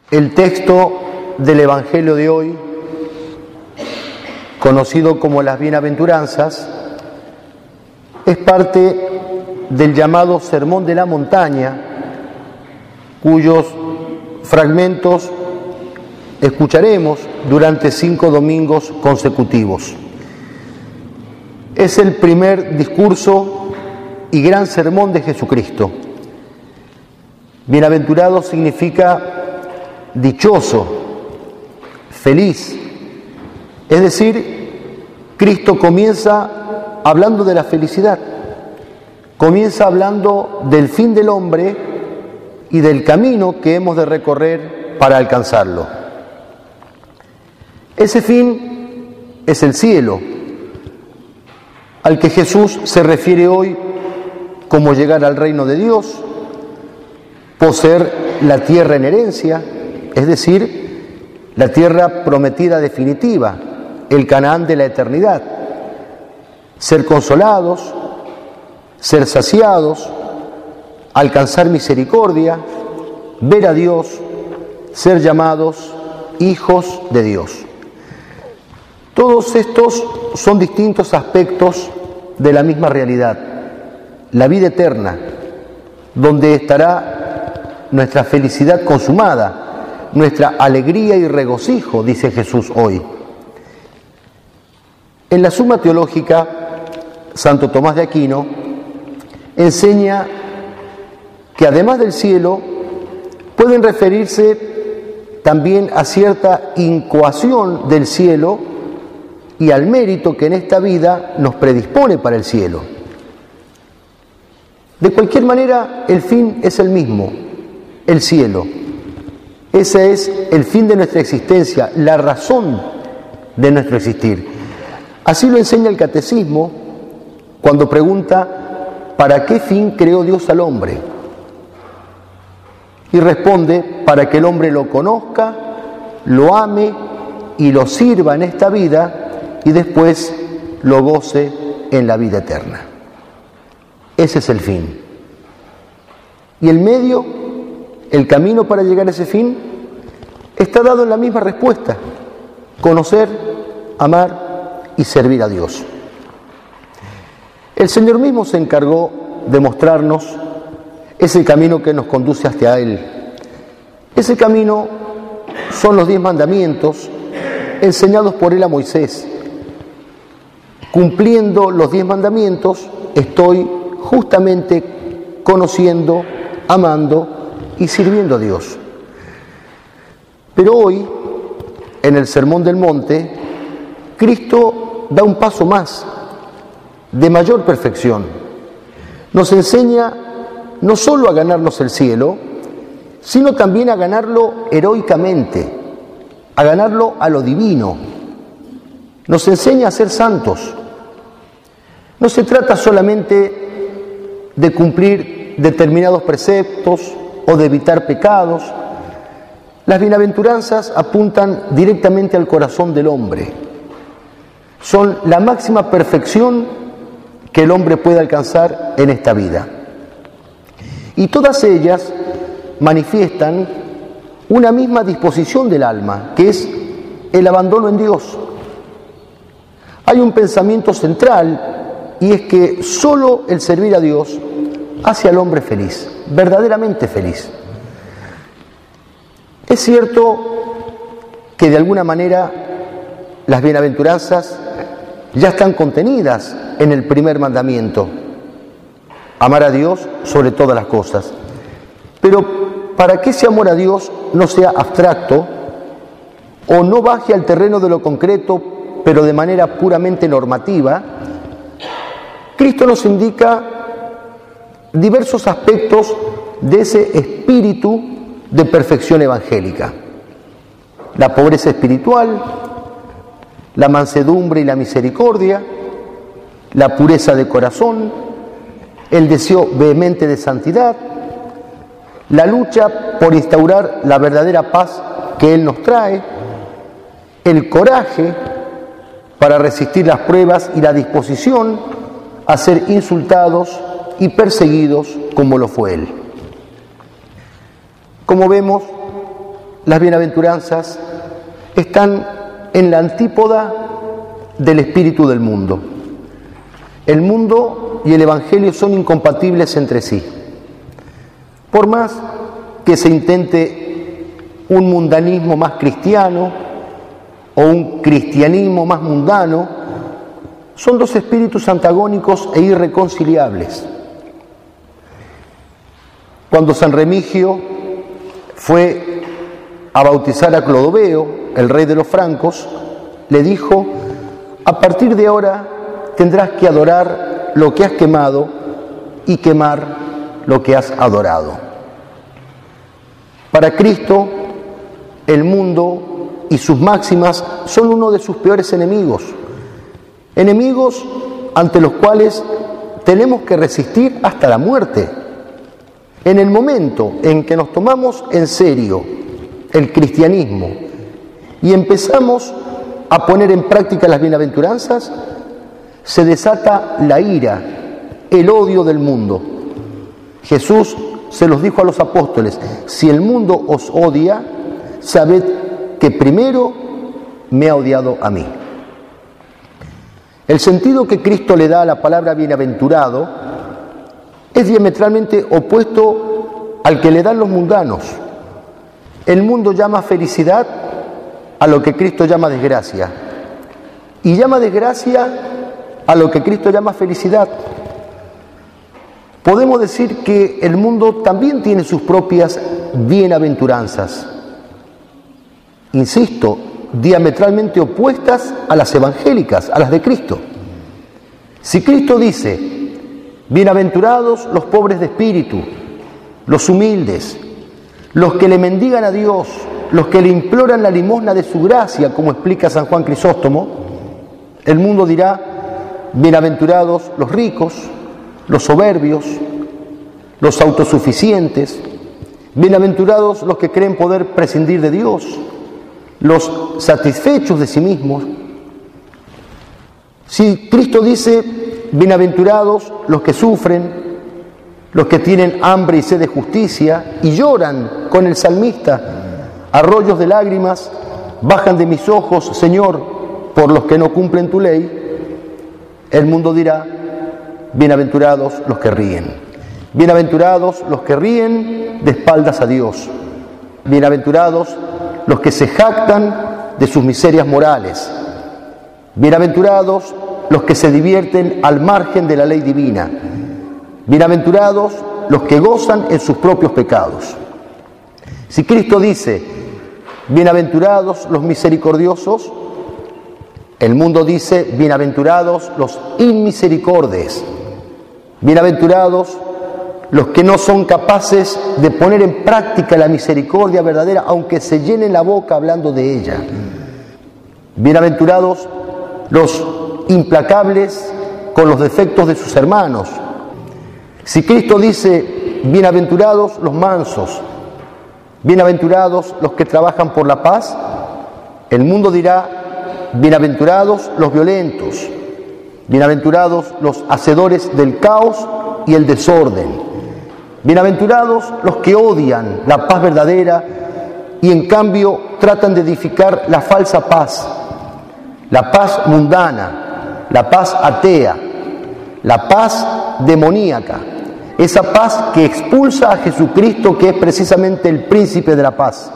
El texto del Evangelio de hoy, conocido como las Bienaventuranzas, es parte del llamado Sermón de la Montaña, cuyos fragmentos escucharemos durante 5 domingos consecutivos. Es el primer discurso y gran sermón de Jesucristo. Bienaventurado significa dichoso, feliz. Es decir, Cristo comienza hablando de la felicidad, comienza hablando del fin del hombre y del camino que hemos de recorrer para alcanzarlo. Ese fin es el cielo, al que Jesús se refiere hoy como llegar al reino de Dios, poseer la tierra en herencia, es decir, la tierra prometida definitiva, el Canaán de la eternidad, ser consolados, ser saciados, alcanzar misericordia, ver a Dios, ser llamados hijos de Dios. Todos estos son distintos aspectos de la misma realidad, la vida eterna, donde estará nuestra felicidad consumada, nuestra alegría y regocijo, dice Jesús hoy. En la Suma Teológica, Santo Tomás de Aquino enseña que además del cielo pueden referirse también a cierta incoación del cielo y al mérito que en esta vida nos predispone para el cielo. De cualquier manera, el fin es el mismo, el cielo. Ese es el fin de nuestra existencia, la razón de nuestro existir. Así lo enseña el Catecismo cuando pregunta ¿para qué fin creó Dios al hombre? Y responde para que el hombre lo conozca, lo ame y lo sirva en esta vida y después lo goce en la vida eterna. Ese es el fin. Y el medio, el camino para llegar a ese fin, está dado en la misma respuesta: conocer, amar y servir a Dios. El Señor mismo se encargó de mostrarnos ese camino que nos conduce hacia Él. Ese camino son los 10 mandamientos enseñados por Él a Moisés. Cumpliendo los 10 mandamientos, estoy justamente conociendo, amando y sirviendo a Dios. Pero hoy, en el Sermón del Monte, Cristo da un paso más, de mayor perfección. Nos enseña no solo a ganarnos el cielo, sino también a ganarlo heroicamente, a ganarlo a lo divino. Nos enseña a ser santos. No se trata solamente de cumplir determinados preceptos o de evitar pecados. Las bienaventuranzas apuntan directamente al corazón del hombre. Son la máxima perfección que el hombre puede alcanzar en esta vida. Y todas ellas manifiestan una misma disposición del alma, que es el abandono en Dios. Hay un pensamiento central, y es que solo el servir a Dios hace al hombre feliz, verdaderamente feliz. Es cierto que de alguna manera las bienaventuranzas ya están contenidas en el primer mandamiento: amar a Dios sobre todas las cosas. Pero para que ese amor a Dios no sea abstracto o no baje al terreno de lo concreto, pero de manera puramente normativa, Cristo nos indica diversos aspectos de ese espíritu de perfección evangélica: la pobreza espiritual, la mansedumbre y la misericordia, la pureza de corazón, el deseo vehemente de santidad, la lucha por instaurar la verdadera paz que Él nos trae, el coraje para resistir las pruebas y la disposición a ser insultados y perseguidos como lo fue Él. Como vemos, las bienaventuranzas están en la antípoda del espíritu del mundo. El mundo y el Evangelio son incompatibles entre sí. Por más que se intente un mundanismo más cristiano o un cristianismo más mundano, son dos espíritus antagónicos e irreconciliables. Cuando San Remigio fue a bautizar a Clodoveo, el rey de los francos, le dijo: a partir de ahora tendrás que adorar lo que has quemado y quemar lo que has adorado. Para Cristo, el mundo y sus máximas son uno de sus peores enemigos, enemigos ante los cuales tenemos que resistir hasta la muerte. En el momento en que nos tomamos en serio el cristianismo y empezamos a poner en práctica las bienaventuranzas, se desata la ira, el odio del mundo. Jesús se los dijo a los apóstoles: si el mundo os odia, sabed que primero me ha odiado a mí. El sentido que Cristo le da a la palabra bienaventurado es diametralmente opuesto al que le dan los mundanos. El mundo llama felicidad a lo que Cristo llama desgracia, y llama desgracia a lo que Cristo llama felicidad. Podemos decir que el mundo también tiene sus propias bienaventuranzas, insisto, diametralmente opuestas a las evangélicas, a las de Cristo. Si Cristo dice: bienaventurados los pobres de espíritu, los humildes, los que le mendigan a Dios, los que le imploran la limosna de su gracia, como explica San Juan Crisóstomo, el mundo dirá: bienaventurados los ricos, los soberbios, los autosuficientes, bienaventurados los que creen poder prescindir de Dios, los satisfechos de sí mismos. Si Cristo dice: bienaventurados los que sufren, los que tienen hambre y sed de justicia y lloran con el salmista: arroyos de lágrimas bajan de mis ojos, Señor, por los que no cumplen tu ley, el mundo dirá: bienaventurados los que ríen. Bienaventurados los que ríen de espaldas a Dios. Bienaventurados los que se jactan de sus miserias morales. Bienaventurados los que se divierten al margen de la ley divina. Bienaventurados los que gozan en sus propios pecados. Si Cristo dice: bienaventurados los misericordiosos, el mundo dice: bienaventurados los inmisericordes. Bienaventurados los que no son capaces de poner en práctica la misericordia verdadera, aunque se llenen la boca hablando de ella. Bienaventurados los implacables con los defectos de sus hermanos. Si Cristo dice: bienaventurados los mansos, bienaventurados los que trabajan por la paz, el mundo dirá: bienaventurados los violentos, bienaventurados los hacedores del caos y el desorden, bienaventurados los que odian la paz verdadera y en cambio tratan de edificar la falsa paz, la paz mundana, la paz atea, la paz demoníaca, esa paz que expulsa a Jesucristo, que es precisamente el príncipe de la paz.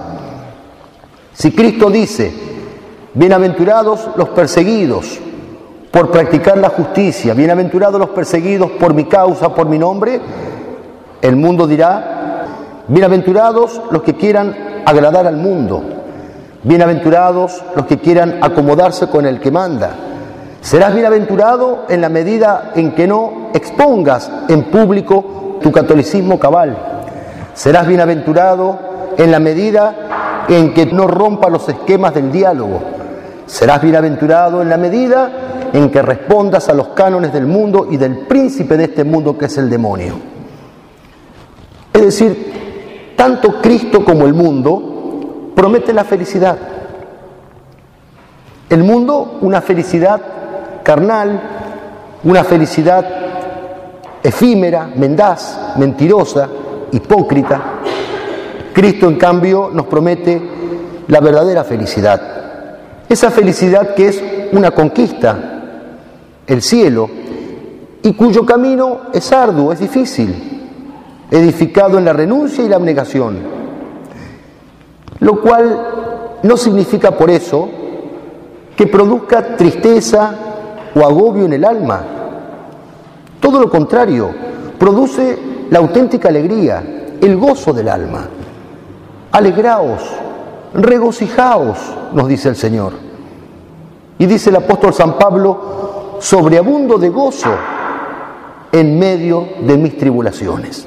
Si Cristo dice: bienaventurados los perseguidos por practicar la justicia, bienaventurados los perseguidos por mi causa, por mi nombre, el mundo dirá: bienaventurados los que quieran agradar al mundo, bienaventurados los que quieran acomodarse con el que manda. Serás bienaventurado en la medida en que no expongas en público tu catolicismo cabal. Serás bienaventurado en la medida en que no rompas los esquemas del diálogo. Serás bienaventurado en la medida en que respondas a los cánones del mundo y del príncipe de este mundo, que es el demonio. Es decir, tanto Cristo como el mundo prometen la felicidad. El mundo, una felicidad carnal, una felicidad efímera, mendaz, mentirosa, hipócrita. Cristo, en cambio, nos promete la verdadera felicidad. Esa felicidad que es una conquista, el cielo, y cuyo camino es arduo, es difícil, edificado en la renuncia y la abnegación. Lo cual no significa por eso que produzca tristeza o agobio en el alma. Todo lo contrario, produce la auténtica alegría, el gozo del alma. Alegraos, regocijaos, nos dice el Señor. Y dice el apóstol San Pablo, sobreabundo de gozo en medio de mis tribulaciones.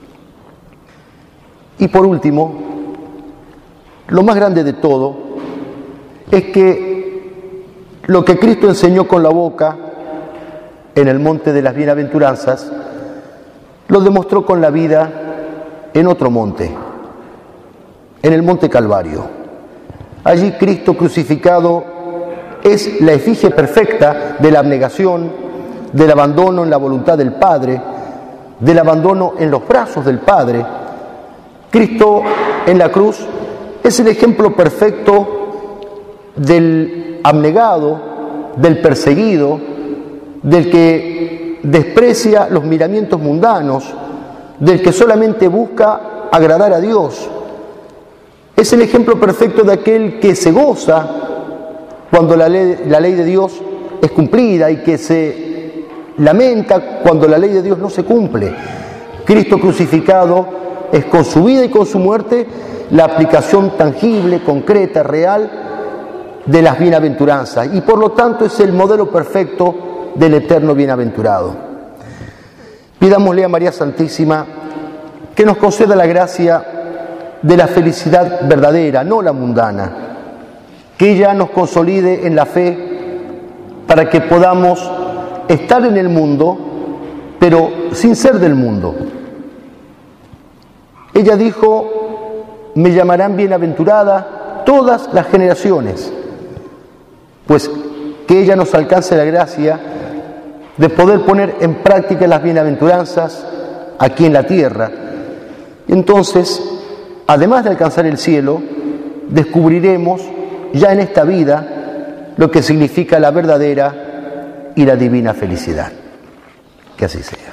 Y por último, lo más grande de todo es que lo que Cristo enseñó con la boca en el monte de las bienaventuranzas, lo demostró con la vida en otro monte, en el monte Calvario. Allí Cristo crucificado es la efigie perfecta de la abnegación, del abandono en la voluntad del Padre, del abandono en los brazos del Padre. Cristo en la cruz es el ejemplo perfecto del abnegado, del perseguido, del que desprecia los miramientos mundanos, del que solamente busca agradar a Dios. Es el ejemplo perfecto de aquel que se goza cuando la ley de Dios es cumplida y que se lamenta cuando la ley de Dios no se cumple. Cristo crucificado es con su vida y con su muerte la aplicación tangible, concreta, real de las bienaventuranzas y por lo tanto es el modelo perfecto del eterno bienaventurado. Pidámosle a María Santísima que nos conceda la gracia de la felicidad verdadera, no la mundana, que ella nos consolide en la fe para que podamos estar en el mundo, pero sin ser del mundo. Ella dijo, me llamarán bienaventurada todas las generaciones, pues que ella nos alcance la gracia de poder poner en práctica las bienaventuranzas aquí en la tierra. Entonces, además de alcanzar el cielo, descubriremos ya en esta vida lo que significa la verdadera y la divina felicidad. Que así sea.